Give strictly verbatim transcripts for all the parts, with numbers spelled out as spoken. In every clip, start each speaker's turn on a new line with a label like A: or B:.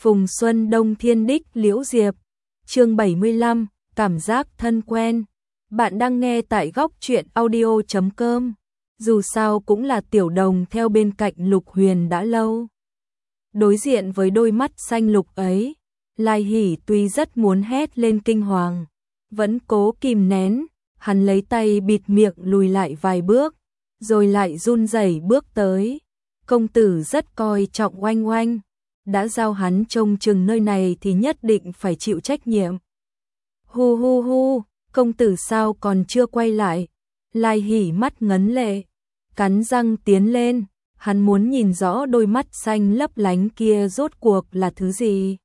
A: Phùng Xuân Đông Thiên Đích Liễu Diệp. Chương bảy mươi lăm, cảm giác thân quen. Bạn đang nghe tại góc truyện audio chấm com. Dù sao cũng là Tiểu Đồng theo bên cạnh Lục Huyền đã lâu. Đối diện với đôi mắt xanh lục ấy, Lai Hỷ tuy rất muốn hét lên kinh hoàng, vẫn cố kìm nén, hắn lấy tay bịt miệng lùi lại vài bước, rồi lại run rẩy bước tới. Công tử rất coi trọng Oanh Oanh, đã giao hắn trông chừng nơi này thì nhất định phải chịu trách nhiệm. Hu hu hu, công tử sao còn chưa quay lại? Lai Hỷ mắt ngấn lệ, cắn răng tiến lên, hắn muốn nhìn rõ đôi mắt xanh lấp lánh kia rốt cuộc là thứ gì.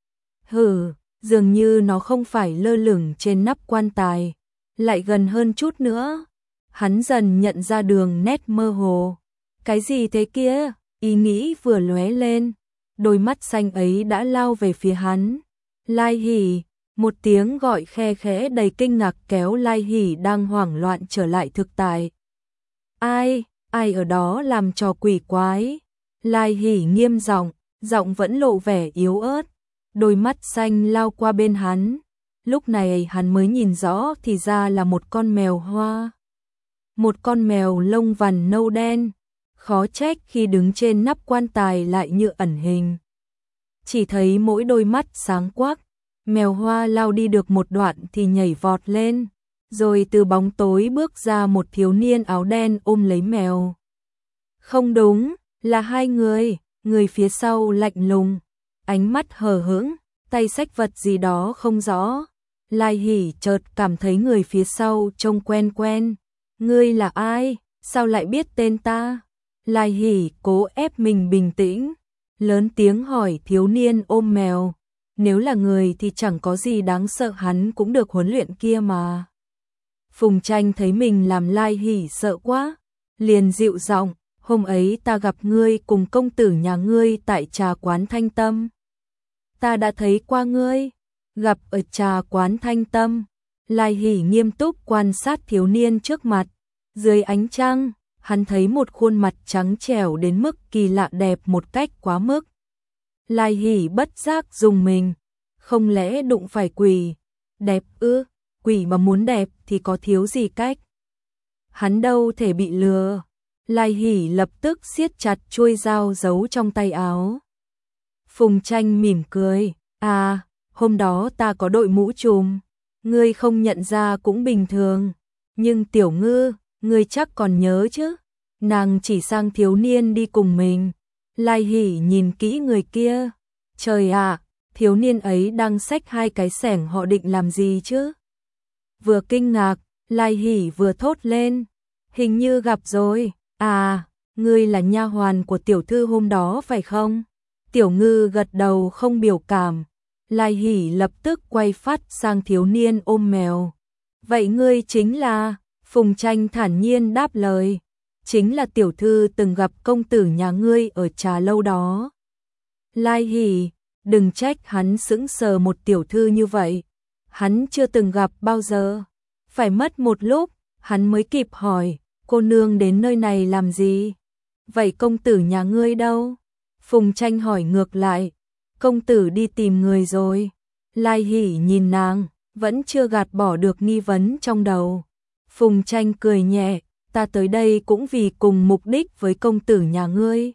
A: Hừ, dường như nó không phải lơ lửng trên nắp quan tài, lại gần hơn chút nữa. Hắn dần nhận ra đường nét mơ hồ. Cái gì thế kia? Ý nghĩ vừa lóe lên, đôi mắt xanh ấy đã lao về phía hắn. Lai Hỷ, một tiếng gọi khe khẽ đầy kinh ngạc kéo Lai Hỷ đang hoảng loạn trở lại thực tại. Ai, ai ở đó làm trò quỷ quái? Lai Hỷ nghiêm giọng, giọng vẫn lộ vẻ yếu ớt. Đôi mắt xanh lao qua bên hắn. Lúc này hắn mới nhìn rõ thì ra là một con mèo hoa. Một con mèo lông vằn nâu đen. Khó trách khi đứng trên nắp quan tài lại như ẩn hình. Chỉ thấy mỗi đôi mắt sáng quắc, mèo hoa lao đi được một đoạn thì nhảy vọt lên, rồi từ bóng tối bước ra một thiếu niên áo đen ôm lấy mèo. Không đúng, là hai người, người phía sau lạnh lùng, ánh mắt hờ hững, tay xách vật gì đó không rõ. Lai Hỷ chợt cảm thấy người phía sau trông quen quen. Ngươi là ai? Sao lại biết tên ta? Lai Hỷ cố ép mình bình tĩnh, lớn tiếng hỏi thiếu niên ôm mèo. Nếu là người thì chẳng có gì đáng sợ, hắn cũng được huấn luyện kia mà. Phùng Tranh thấy mình làm Lai Hỷ sợ quá, liền dịu giọng, hôm ấy ta gặp ngươi cùng công tử nhà ngươi tại trà quán Thanh Tâm. Ta đã thấy qua ngươi, gặp ở trà quán Thanh Tâm. Lai Hỷ nghiêm túc quan sát thiếu niên trước mặt, dưới ánh trăng. Hắn thấy một khuôn mặt trắng trẻo đến mức kỳ lạ đẹp một cách quá mức. Lai Hỷ bất giác dùng mình, không lẽ đụng phải quỷ? Đẹp ư? Quỷ mà muốn đẹp thì có thiếu gì cách? Hắn đâu thể bị lừa. Lai Hỷ lập tức siết chặt chuôi dao giấu trong tay áo. Phùng Tranh mỉm cười, à, hôm đó ta có đội mũ trùm, ngươi không nhận ra cũng bình thường, nhưng Tiểu Ngư, ngươi chắc còn nhớ chứ? Nàng chỉ sang thiếu niên đi cùng mình. Lai Hỷ nhìn kỹ người kia. Trời ạ, thiếu niên ấy đang xách hai cái xẻng, họ định làm gì chứ? Vừa kinh ngạc, Lai Hỷ vừa thốt lên. Hình như gặp rồi. À, ngươi là nha hoàn của tiểu thư hôm đó phải không? Tiểu Ngư gật đầu không biểu cảm. Lai Hỷ lập tức quay phát sang thiếu niên ôm mèo. Vậy ngươi chính là... Phùng Tranh thản nhiên đáp lời. Chính là tiểu thư từng gặp công tử nhà ngươi ở trà lâu đó. Lai Hỷ, đừng trách hắn sững sờ, một tiểu thư như vậy hắn chưa từng gặp bao giờ. Phải mất một lúc hắn mới kịp hỏi, cô nương đến nơi này làm gì? Vậy công tử nhà ngươi đâu? Phùng Tranh hỏi ngược lại. Công tử đi tìm người rồi. Lai Hỷ nhìn nàng, vẫn chưa gạt bỏ được nghi vấn trong đầu. Phùng Tranh cười nhẹ, ta tới đây cũng vì cùng mục đích với công tử nhà ngươi.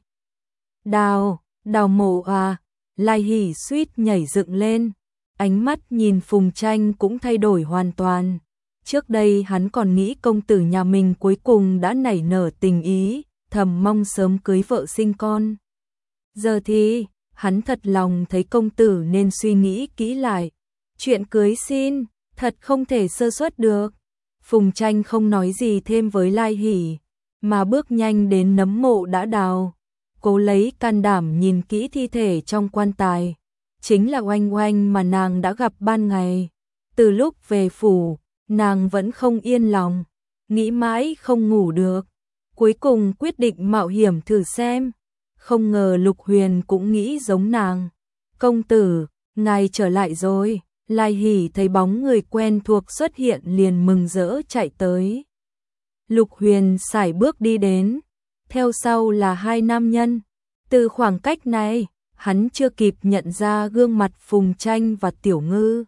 A: Đào, đào mộ à? Lai Hỷ suýt nhảy dựng lên, ánh mắt nhìn Phùng Tranh cũng thay đổi hoàn toàn. Trước đây hắn còn nghĩ công tử nhà mình cuối cùng đã nảy nở tình ý, thầm mong sớm cưới vợ sinh con. Giờ thì, hắn thật lòng thấy công tử nên suy nghĩ kỹ lại. Chuyện cưới xin, thật không thể sơ suất được. Phùng Tranh không nói gì thêm với Lai Hỷ, mà bước nhanh đến nấm mộ đã đào, cố lấy can đảm nhìn kỹ thi thể trong quan tài. Chính là Oanh Oanh mà nàng đã gặp ban ngày. Từ lúc về phủ, nàng vẫn không yên lòng, nghĩ mãi không ngủ được. Cuối cùng quyết định mạo hiểm thử xem. Không ngờ Lục Huyền cũng nghĩ giống nàng. Công tử, ngài trở lại rồi. Lai Hỷ thấy bóng người quen thuộc xuất hiện liền mừng rỡ chạy tới. Lục Huyền sải bước đi đến, theo sau là hai nam nhân. Từ khoảng cách này, hắn chưa kịp nhận ra gương mặt Phùng Tranh và Tiểu Ngư.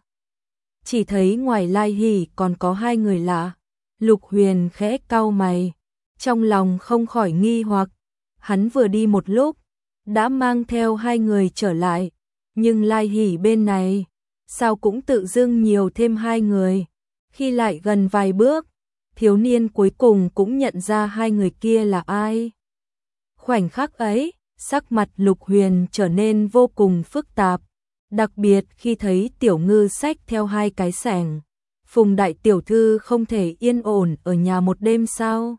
A: Chỉ thấy ngoài Lai Hỷ còn có hai người lạ. Lục Huyền khẽ cau mày, trong lòng không khỏi nghi hoặc. Hắn vừa đi một lúc, đã mang theo hai người trở lại, nhưng Lai Hỷ bên này, sao cũng tự dưng nhiều thêm hai người. Khi lại gần vài bước, thiếu niên cuối cùng cũng nhận ra hai người kia là ai. Khoảnh khắc ấy, sắc mặt Lục Huyền trở nên vô cùng phức tạp, đặc biệt khi thấy Tiểu Ngư xách theo hai cái xẻng. Phùng đại tiểu thư không thể yên ổn ở nhà một đêm sao?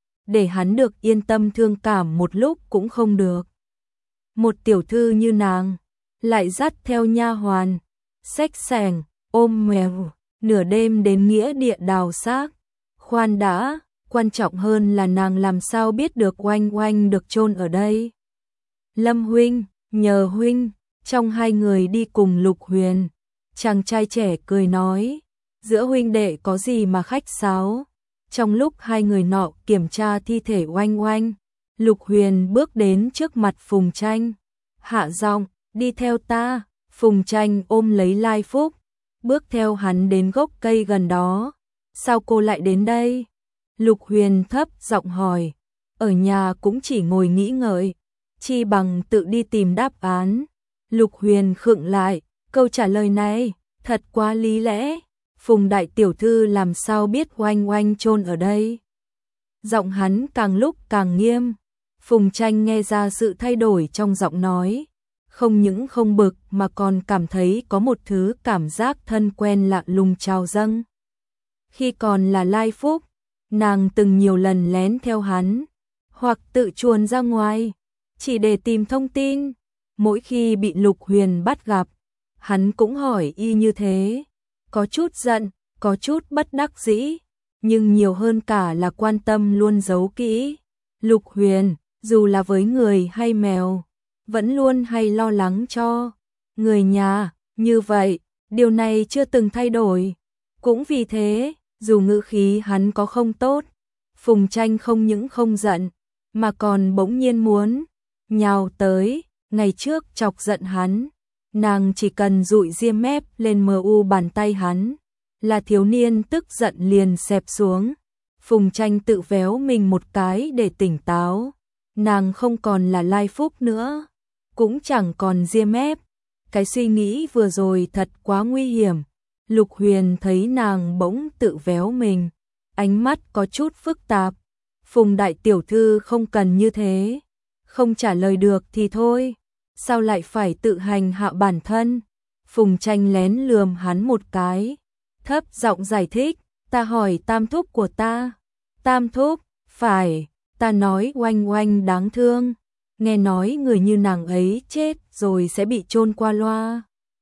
A: Để hắn được yên tâm thương cảm một lúc cũng không được. Một tiểu thư như nàng, lại dắt theo nha hoàn, xách xẻng, ôm mèo, nửa đêm đến nghĩa địa đào xác. Khoan đã, quan trọng hơn là nàng làm sao biết được Oanh Oanh được chôn ở đây. Lâm huynh, nhờ huynh. Trong hai người đi cùng Lục Huyền, chàng trai trẻ cười nói, giữa huynh đệ có gì mà khách sáo. Trong lúc hai người nọ kiểm tra thi thể Oanh Oanh, Lục Huyền bước đến trước mặt Phùng Tranh, hạ giọng, đi theo ta. Phùng Tranh ôm lấy Lai Phúc, bước theo hắn đến gốc cây gần đó. Sao cô lại đến đây? Lục Huyền thấp giọng hỏi, ở nhà cũng chỉ ngồi nghĩ ngợi, chi bằng tự đi tìm đáp án. Lục Huyền khựng lại, câu trả lời này thật quá lý lẽ. Phùng đại tiểu thư làm sao biết Oanh Oanh chôn ở đây? Giọng hắn càng lúc càng nghiêm. Phùng Tranh nghe ra sự thay đổi trong giọng nói, không những không bực mà còn cảm thấy có một thứ cảm giác thân quen lạ lùng trào dâng. Khi còn là Lai Phúc, nàng từng nhiều lần lén theo hắn, hoặc tự chuồn ra ngoài, chỉ để tìm thông tin. Mỗi khi bị Lục Huyền bắt gặp, hắn cũng hỏi y như thế, có chút giận, có chút bất đắc dĩ, nhưng nhiều hơn cả là quan tâm luôn giấu kỹ. Lục Huyền, dù là với người hay mèo, vẫn luôn hay lo lắng cho người nhà, như vậy, điều này chưa từng thay đổi. Cũng vì thế, dù ngữ khí hắn có không tốt, Phùng Tranh không những không giận, mà còn bỗng nhiên muốn nhào tới. Ngày trước chọc giận hắn, nàng chỉ cần dụi ria mép lên mờ u bàn tay hắn, là thiếu niên tức giận liền xẹp xuống. Phùng Tranh tự véo mình một cái để tỉnh táo, nàng không còn là Lai Phúc nữa, cũng chẳng còn ria mép. Cái suy nghĩ vừa rồi thật quá nguy hiểm. Lục Huyền thấy nàng bỗng tự véo mình, ánh mắt có chút phức tạp. Phùng đại tiểu thư không cần như thế. Không trả lời được thì thôi, sao lại phải tự hành hạ bản thân? Phùng Tranh lén lườm hắn một cái, thấp giọng giải thích, ta hỏi tam thúc của ta. Tam thúc, phải, ta nói Oanh Oanh đáng thương, nghe nói người như nàng ấy chết rồi sẽ bị chôn qua loa.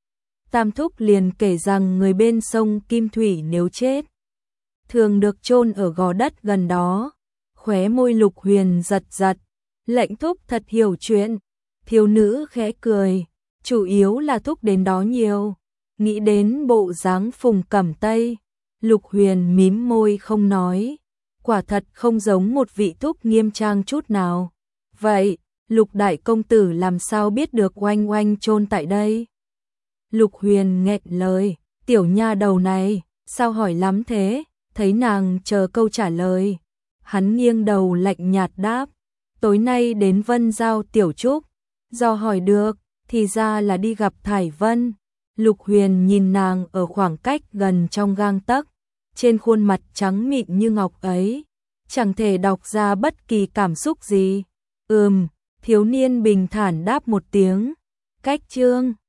A: Tam thúc liền kể rằng người bên sông Kim Thủy nếu chết, thường được chôn ở gò đất gần đó. Khóe môi Lục Huyền giật giật, lệnh thúc thật hiểu chuyện. Thiếu nữ khẽ cười, chủ yếu là thúc đến đó nhiều. Nghĩ đến bộ dáng Phùng Cẩm Tây, Lục Huyền mím môi không nói, quả thật không giống một vị thúc nghiêm trang chút nào. Vậy, Lục đại công tử làm sao biết được Oanh Oanh chôn tại đây? Lục Huyền nghẹn lời, tiểu nha đầu này, sao hỏi lắm thế? Thấy nàng chờ câu trả lời, hắn nghiêng đầu lạnh nhạt đáp, tối nay đến Vân Giao Tiểu Trúc, do hỏi được, thì ra là đi gặp Thải Vân. Lục Huyền nhìn nàng ở khoảng cách gần trong gang tấc, trên khuôn mặt trắng mịn như ngọc ấy, chẳng thể đọc ra bất kỳ cảm xúc gì. Ừm, thiếu niên bình thản đáp một tiếng, cách chương.